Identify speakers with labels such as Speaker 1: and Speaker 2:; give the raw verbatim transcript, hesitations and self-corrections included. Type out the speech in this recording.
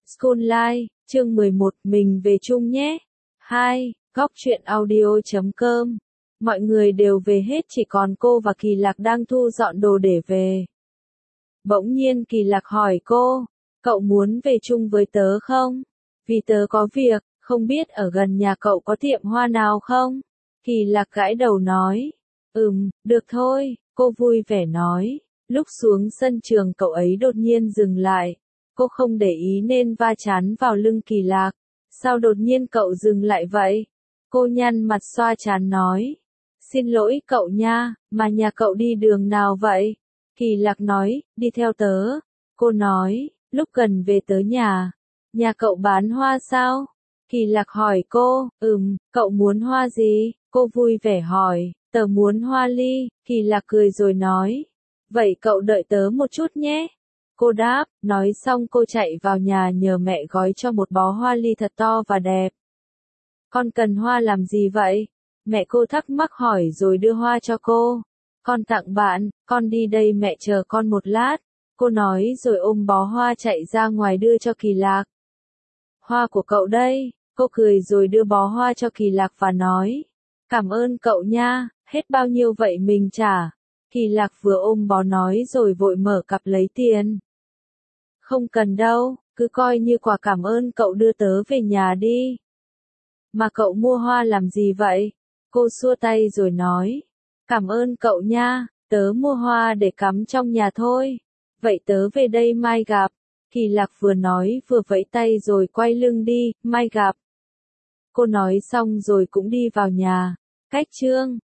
Speaker 1: School Life, chương mười một, mình về chung nhé. hai. Góc truyện audio chấm com. Mọi người đều về hết, chỉ còn cô và Kỳ Lạc đang thu dọn đồ để về. Bỗng nhiên Kỳ Lạc hỏi cô, cậu muốn về chung với tớ không? Vì tớ có việc, không biết ở gần nhà cậu có tiệm hoa nào không? Kỳ Lạc gãi đầu nói, ừm, được thôi, cô vui vẻ nói. Lúc xuống sân trường cậu ấy đột nhiên dừng lại. Cô không để ý nên va chán vào lưng Kỳ Lạc. Sao đột nhiên cậu dừng lại vậy? Cô nhăn mặt xoa trán nói. Xin lỗi cậu nha, mà nhà cậu đi đường nào vậy? Kỳ Lạc nói, đi theo tớ. Cô nói, lúc gần về tới nhà. Nhà cậu bán hoa sao? Kỳ Lạc hỏi cô, ừm, cậu muốn hoa gì? Cô vui vẻ hỏi, tớ muốn hoa ly. Kỳ Lạc cười rồi nói, vậy cậu đợi tớ một chút nhé. Cô đáp, nói xong cô chạy vào nhà nhờ mẹ gói cho một bó hoa ly thật to và đẹp. Con cần hoa làm gì vậy? Mẹ cô thắc mắc hỏi rồi đưa hoa cho cô. Con tặng bạn, con đi đây mẹ chờ con một lát. Cô nói rồi ôm bó hoa chạy ra ngoài đưa cho Kỳ Lạc. Hoa của cậu đây, cô cười rồi đưa bó hoa cho Kỳ Lạc và nói. Cảm ơn cậu nha, hết bao nhiêu vậy mình trả. Kỳ Lạc vừa ôm bó nói rồi vội mở cặp lấy tiền. Không cần đâu, cứ coi như quà cảm ơn cậu đưa tớ về nhà đi. Mà cậu mua hoa làm gì vậy? Cô xua tay rồi nói. Cảm ơn cậu nha, tớ mua hoa để cắm trong nhà thôi. Vậy tớ về đây mai gặp. Kỳ Lạc vừa nói vừa vẫy tay rồi quay lưng đi, mai gặp. Cô nói xong rồi cũng đi vào nhà. Cách chương